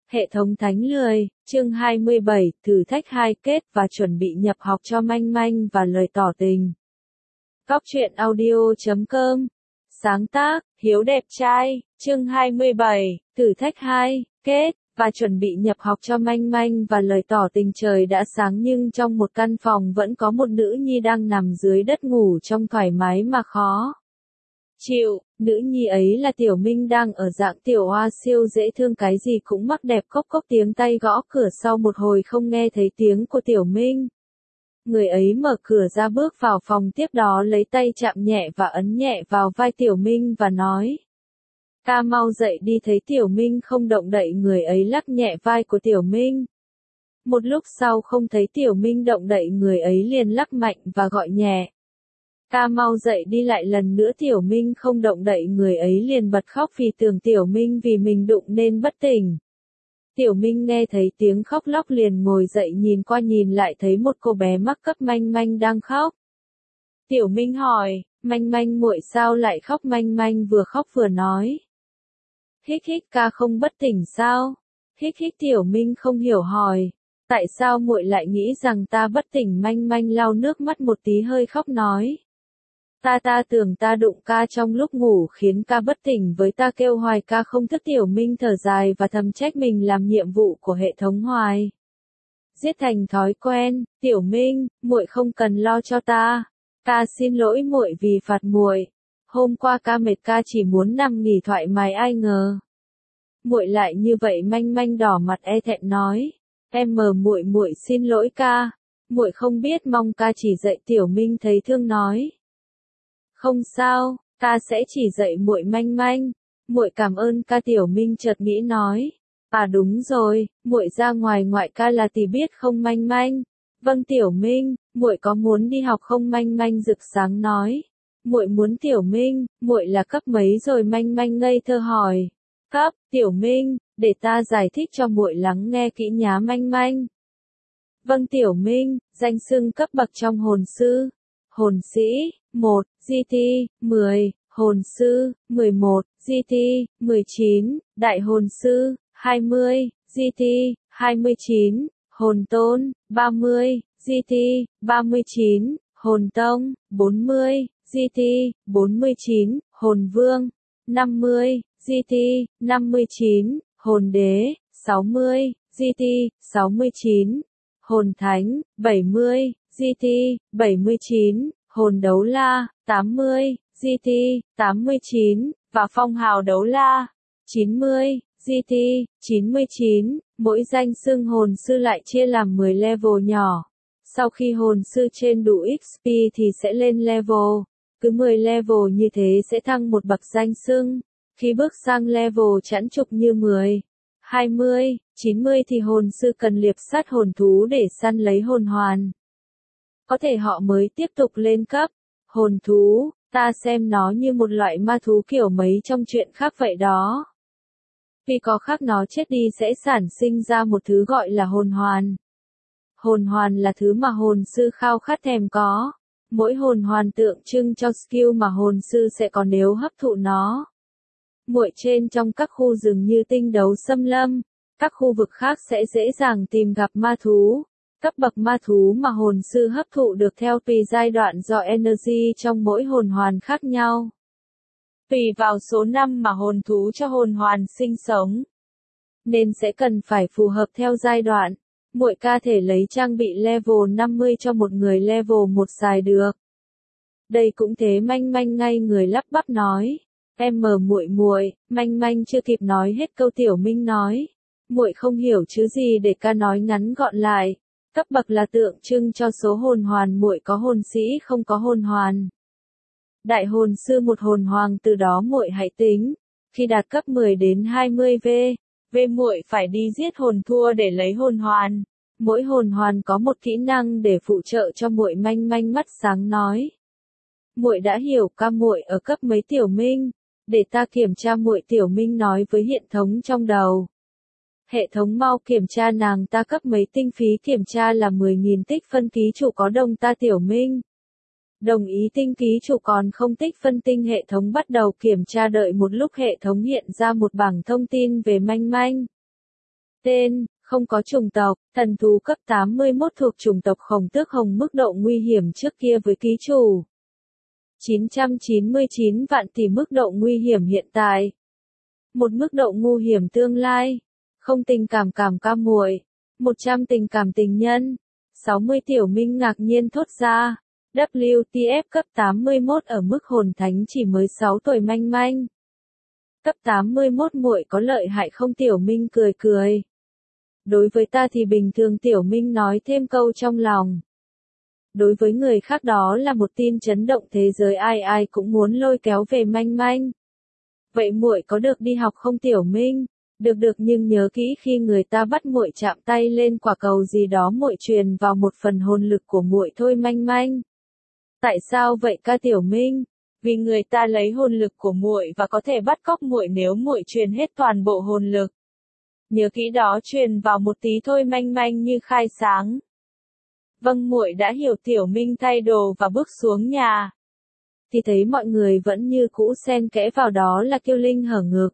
Hệ thống thánh lười, chương 27, thử thách 2 kết và chuẩn bị nhập học cho Manh Manh và lời tỏ tình. Góc truyện audio.com. Sáng tác, Hiếu đẹp trai, chương 27, thử thách 2, kết, và chuẩn bị nhập học cho Manh Manh và lời tỏ tình. Trời đã sáng nhưng trong một căn phòng vẫn có một nữ nhi đang nằm dưới đất ngủ trong thoải mái mà khó chịu. Nữ nhi ấy là Tiểu Minh, đang ở dạng tiểu hoa siêu dễ thương, cái gì cũng mắc đẹp. Cốc cốc tiếng tay gõ cửa, sau một hồi không nghe thấy tiếng của Tiểu Minh. Người ấy mở cửa ra bước vào phòng, tiếp đó lấy tay chạm nhẹ và ấn nhẹ vào vai Tiểu Minh và nói: "Ca mau dậy đi." Thấy Tiểu Minh không động đậy, người ấy lắc nhẹ vai của Tiểu Minh. Một lúc sau không thấy Tiểu Minh động đậy, người ấy liền lắc mạnh và gọi nhẹ: "Ca mau dậy đi." Lại lần nữa Tiểu Minh không động đậy, người ấy liền bật khóc vì tưởng Tiểu Minh vì mình đụng nên bất tỉnh. Tiểu Minh nghe thấy tiếng khóc lóc liền ngồi dậy, nhìn qua nhìn lại thấy một cô bé mắc cấp Manh Manh đang khóc. Tiểu Minh hỏi: "Manh Manh muội sao lại khóc?" Manh Manh vừa khóc vừa nói: "Hích hích, ca không bất tỉnh sao?" Hích hích. Tiểu Minh không hiểu hỏi: "Tại sao muội lại nghĩ rằng ta bất tỉnh?" Manh Manh lau nước mắt một tí hơi khóc nói: Ta tưởng ta đụng ca trong lúc ngủ khiến ca bất tỉnh, với ta kêu hoài ca không thức." Tiểu Minh thở dài và thầm trách mình làm nhiệm vụ của hệ thống hoài giết thành thói quen. "Tiểu Minh, muội không cần lo cho ta. Ca xin lỗi muội vì phạt muội. Hôm qua ca mệt, ca chỉ muốn nằm nghỉ thoải mái, ai ngờ muội lại như vậy." Manh Manh đỏ mặt e thẹn nói: Muội xin lỗi ca. Muội không biết, mong ca chỉ dạy." Tiểu Minh thấy thương nói: "Không sao, ca sẽ chỉ dạy muội." Manh Manh: "Muội cảm ơn ca." Tiểu Minh chợt nghĩ nói: "À đúng rồi, muội ra ngoài ngoại ca là tỷ biết không?" Manh Manh: "Vâng." Tiểu Minh: "Muội có muốn đi học không?" Manh Manh rực sáng nói: "Muội muốn." Tiểu Minh: "Muội là cấp mấy rồi?" Manh Manh ngây thơ hỏi: "Cấp." Tiểu Minh: "Để ta giải thích cho muội, lắng nghe kỹ nhá." Manh Manh: "Vâng." Tiểu Minh: "Danh xưng cấp bậc trong hồn sư: hồn sĩ 1, GT 10, hồn sư 11, GT 19, đại hồn sư 20, GT 29, hồn tôn 30, GT 39, hồn tông 40, GT 49, hồn vương 50, GT 59, hồn đế 60, GT 69, hồn thánh 70, GT 79, hồn đấu la 80, GT 89, và phong hào đấu la 90, GT 99. Mỗi danh xưng hồn sư lại chia làm 10 level nhỏ. Sau khi hồn sư trên đủ XP thì sẽ lên level. Cứ 10 level như thế sẽ thăng một bậc danh xưng. Khi bước sang level chẵn trục như 10, 20, 90 thì hồn sư cần liệp sát hồn thú để săn lấy hồn hoàn. Có thể họ mới tiếp tục lên cấp. Hồn thú, ta xem nó như một loại ma thú kiểu mấy trong truyện khác vậy đó. Vì có khác nó chết đi sẽ sản sinh ra một thứ gọi là hồn hoàn. Hồn hoàn là thứ mà hồn sư khao khát thèm có. Mỗi hồn hoàn tượng trưng cho skill mà hồn sư sẽ có nếu hấp thụ nó. Muội trên trong các khu rừng như tinh đấu xâm lâm, các khu vực khác sẽ dễ dàng tìm gặp ma thú. Cấp bậc ma thú mà hồn sư hấp thụ được theo tùy giai đoạn do energy trong mỗi hồn hoàn khác nhau. Tùy vào số năm mà hồn thú cho hồn hoàn sinh sống, nên sẽ cần phải phù hợp theo giai đoạn. Muội ca thể lấy trang bị level 50 cho một người level 1 xài được. Đây cũng thế. Manh Manh ngay người lắp bắp nói: Muội. Manh Manh chưa kịp nói hết câu Tiểu Minh nói: "Muội không hiểu chứ gì." Để ca nói ngắn gọn lại. Cấp bậc là tượng trưng cho số hồn hoàn. Muội có hồn sĩ không có hồn hoàn. Đại hồn sư một hồn hoàng, từ đó muội hãy tính. Khi đạt cấp 10 đến 20V, muội phải đi giết hồn thua để lấy hồn hoàn. Mỗi hồn hoàn có một kỹ năng để phụ trợ cho muội. Manh Manh mắt sáng nói: "Muội đã hiểu ca." "Muội ở cấp mấy?" Tiểu Minh: "Để ta kiểm tra." Muội. Tiểu Minh nói với hệ thống trong đầu: "Hệ thống mau kiểm tra nàng ta cấp mấy." "Tinh phí kiểm tra là 10.000 tích phân." "Ký chủ có đồng ta?" Tiểu Minh: "Đồng ý." "Tinh ký chủ còn không tích phân." Tinh. Hệ thống bắt đầu kiểm tra. Đợi một lúc hệ thống hiện ra một bảng thông tin về Manh Manh. Tên, không có chủng tộc, thần thú cấp 81 thuộc chủng tộc Khổng Tước Hồng, mức độ nguy hiểm trước kia với ký chủ 999 vạn tỷ, mức độ nguy hiểm hiện tại. Một mức độ nguy hiểm tương lai. Không tình cảm ca muội. 100 tình cảm tình nhân. 60 Tiểu Minh ngạc nhiên thốt ra. WTF cấp 81 ở mức hồn thánh chỉ mới 6 tuổi manh manh. Cấp 81 muội có lợi hại không? Tiểu Minh cười cười. Đối với ta thì bình thường. Tiểu Minh nói thêm câu trong lòng. Đối với người khác đó là một tin chấn động thế giới, ai ai cũng muốn lôi kéo về manh manh. Vậy muội có được đi học không? Tiểu Minh? Được nhưng nhớ kỹ, khi người ta bắt muội chạm tay lên quả cầu gì đó muội truyền vào một phần hồn lực của muội thôi manh manh. Tại sao vậy ca? Tiểu Minh? Vì người ta lấy hồn lực của muội và có thể bắt cóc muội nếu muội truyền hết toàn bộ hồn lực. Nhớ kỹ đó, truyền vào một tí thôi manh manh như khai sáng. Vâng, muội đã hiểu. Tiểu Minh thay đồ và bước xuống nhà. Thì thấy mọi người vẫn như cũ xen kẽ vào, đó là Kiêu Linh hở ngực,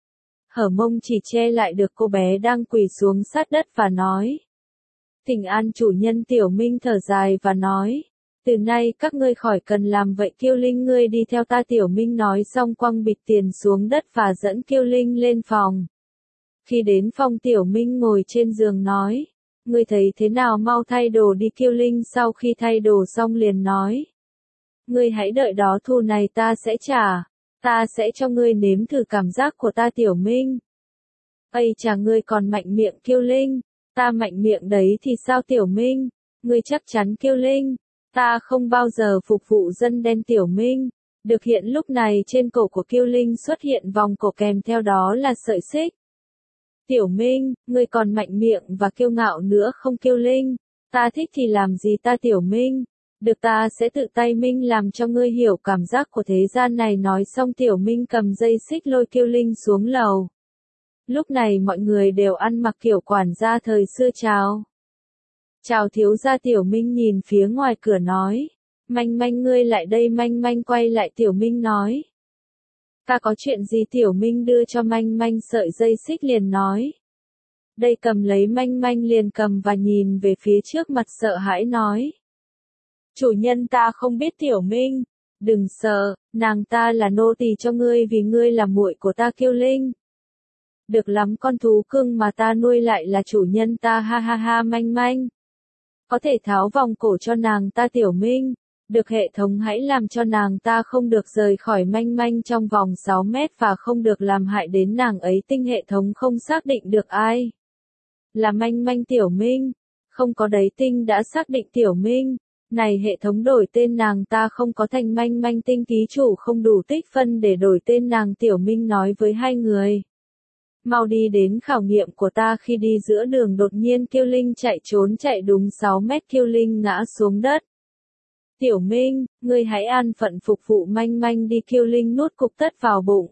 hở mông, chỉ che lại được cô bé đang quỳ xuống sát đất và nói. Thỉnh an chủ nhân. Tiểu Minh thở dài và nói. Từ nay các ngươi khỏi cần làm vậy. Kiêu Linh, ngươi đi theo ta. Tiểu Minh nói xong quăng bịch tiền xuống đất và dẫn Kiêu Linh lên phòng. Khi đến phòng, Tiểu Minh ngồi trên giường nói. Ngươi thấy thế nào? Mau thay đồ đi. Kiêu Linh sau khi thay đồ xong liền nói. Ngươi hãy đợi đó, thù này ta sẽ trả. Ta sẽ cho ngươi nếm thử cảm giác của ta. Tiểu Minh. Ây chà, ngươi còn mạnh miệng. Kiêu Linh. Ta mạnh miệng đấy thì sao? Tiểu Minh. Ngươi chắc chắn? Kiêu Linh. Ta không bao giờ phục vụ dân đen. Tiểu Minh. Được. Hiện lúc này trên cổ của Kiêu Linh xuất hiện vòng cổ, kèm theo đó là sợi xích. Tiểu Minh, ngươi còn mạnh miệng và kiêu ngạo nữa không? Kiêu Linh. Ta thích thì làm gì ta? Tiểu Minh. Được, ta sẽ tự tay mình làm cho ngươi hiểu cảm giác của thế gian này. Nói xong Tiểu Minh cầm dây xích lôi Kiêu Linh xuống lầu. Lúc này mọi người đều ăn mặc kiểu quản gia thời xưa. Chào. Chào thiếu gia. Tiểu Minh nhìn phía ngoài cửa nói. Manh manh, ngươi lại đây. Manh manh quay lại Tiểu Minh nói. Ta có chuyện gì? Tiểu Minh đưa cho manh manh sợi dây xích liền nói. Đây, cầm lấy. Manh manh liền cầm và nhìn về phía trước, mặt sợ hãi nói. Chủ nhân, ta không biết. Tiểu Minh. Đừng sợ, nàng ta là nô tỳ cho ngươi vì ngươi là muội của ta. Kiêu Linh. Được lắm, con thú cưng mà ta nuôi lại là chủ nhân ta. Ha ha ha. Manh manh. Có thể tháo vòng cổ cho nàng ta. Tiểu Minh. Được, hệ thống hãy làm cho nàng ta không được rời khỏi manh manh trong vòng 6 mét và không được làm hại đến nàng ấy. Tinh hệ thống không xác định được ai là manh manh. Tiểu Minh. Không có đấy, tinh đã xác định. Tiểu Minh. Này, hệ thống đổi tên nàng ta không có thành manh manh. Tinh ký chủ không đủ tích phân để đổi tên nàng. Tiểu Minh nói với hai người. Mau đi đến khảo nghiệm của ta. Khi đi giữa đường đột nhiên Kiêu Linh chạy trốn, chạy đúng 6 mét Kiêu Linh ngã xuống đất. Tiểu Minh, ngươi hãy an phận phục vụ manh manh đi. Kiêu Linh nuốt cục tất vào bụng.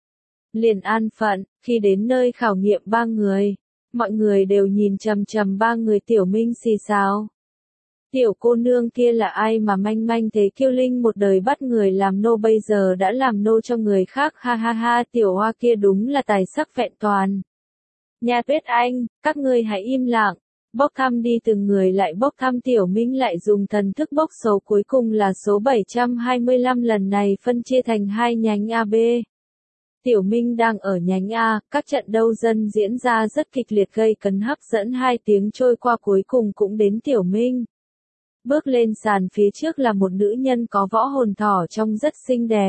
Liền an phận. Khi đến nơi khảo nghiệm ba người, mọi người đều nhìn chằm chằm ba người. Tiểu Minh xì xào. Tiểu cô nương kia là ai mà manh manh thế? Kiêu Linh một đời bắt người làm nô, bây giờ đã làm nô cho người khác. Ha ha ha. Tiểu hoa kia đúng là tài sắc vẹn toàn. Nhà Tuyết Anh, các ngươi hãy im lặng. Bốc thăm đi. Từng người lại bốc thăm. Tiểu Minh lại dùng thần thức bốc số cuối cùng là số 725, lần này phân chia thành hai nhánh A B. Tiểu Minh đang ở nhánh A, các trận đấu dân diễn ra rất kịch liệt gây cấn hấp dẫn. 2 tiếng trôi qua cuối cùng cũng đến Tiểu Minh. Bước lên sàn phía trước là một nữ nhân có võ hồn thỏ trông rất xinh đẹp.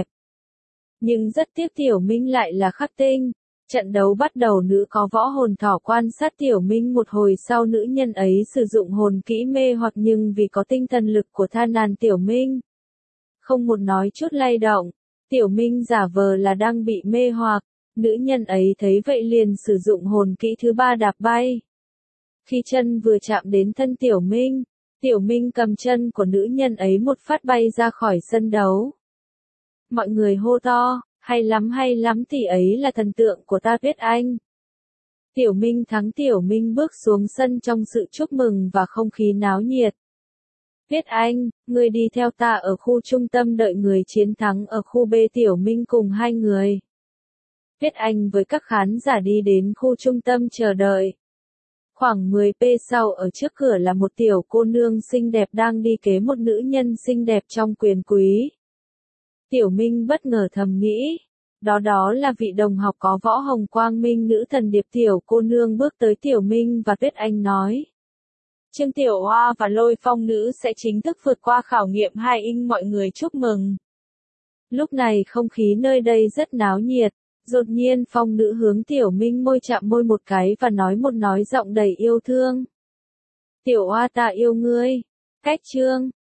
Nhưng rất tiếc Tiểu Minh lại là khắc tinh. Trận đấu bắt đầu, nữ có võ hồn thỏ quan sát Tiểu Minh một hồi sau, nữ nhân ấy sử dụng hồn kỹ mê hoặc, nhưng vì có tinh thần lực của tha nàn Tiểu Minh không một nói chút lay động. Tiểu Minh giả vờ là đang bị mê hoặc. Nữ nhân ấy thấy vậy liền sử dụng hồn kỹ thứ 3 đạp bay. Khi chân vừa chạm đến thân Tiểu Minh, Tiểu Minh cầm chân của nữ nhân ấy một phát bay ra khỏi sân đấu. Mọi người hô to. Hay lắm, tỷ ấy là thần tượng của ta Tuyết Anh. Tiểu Minh thắng. Tiểu Minh bước xuống sân trong sự chúc mừng và không khí náo nhiệt. Tuyết Anh, ngươi đi theo ta ở khu trung tâm đợi người chiến thắng ở khu B. Tiểu Minh cùng hai người Tuyết Anh với các khán giả đi đến khu trung tâm chờ đợi. Khoảng 10p sau ở trước cửa là một tiểu cô nương xinh đẹp đang đi kế một nữ nhân xinh đẹp trong quyền quý. Tiểu Minh bất ngờ thầm nghĩ. Đó là vị đồng học có võ hồng quang minh nữ thần điệp. Tiểu cô nương bước tới Tiểu Minh và Tuyết Anh nói. Trương Tiểu Hoa và Lôi Phong nữ sẽ chính thức vượt qua khảo nghiệm 2 inch, mọi người chúc mừng. Lúc này không khí nơi đây rất náo nhiệt. Đột nhiên Phong nữ hướng Tiểu Minh môi chạm môi một cái và nói giọng đầy yêu thương. Tiểu Hoa ta yêu ngươi. Cách chương.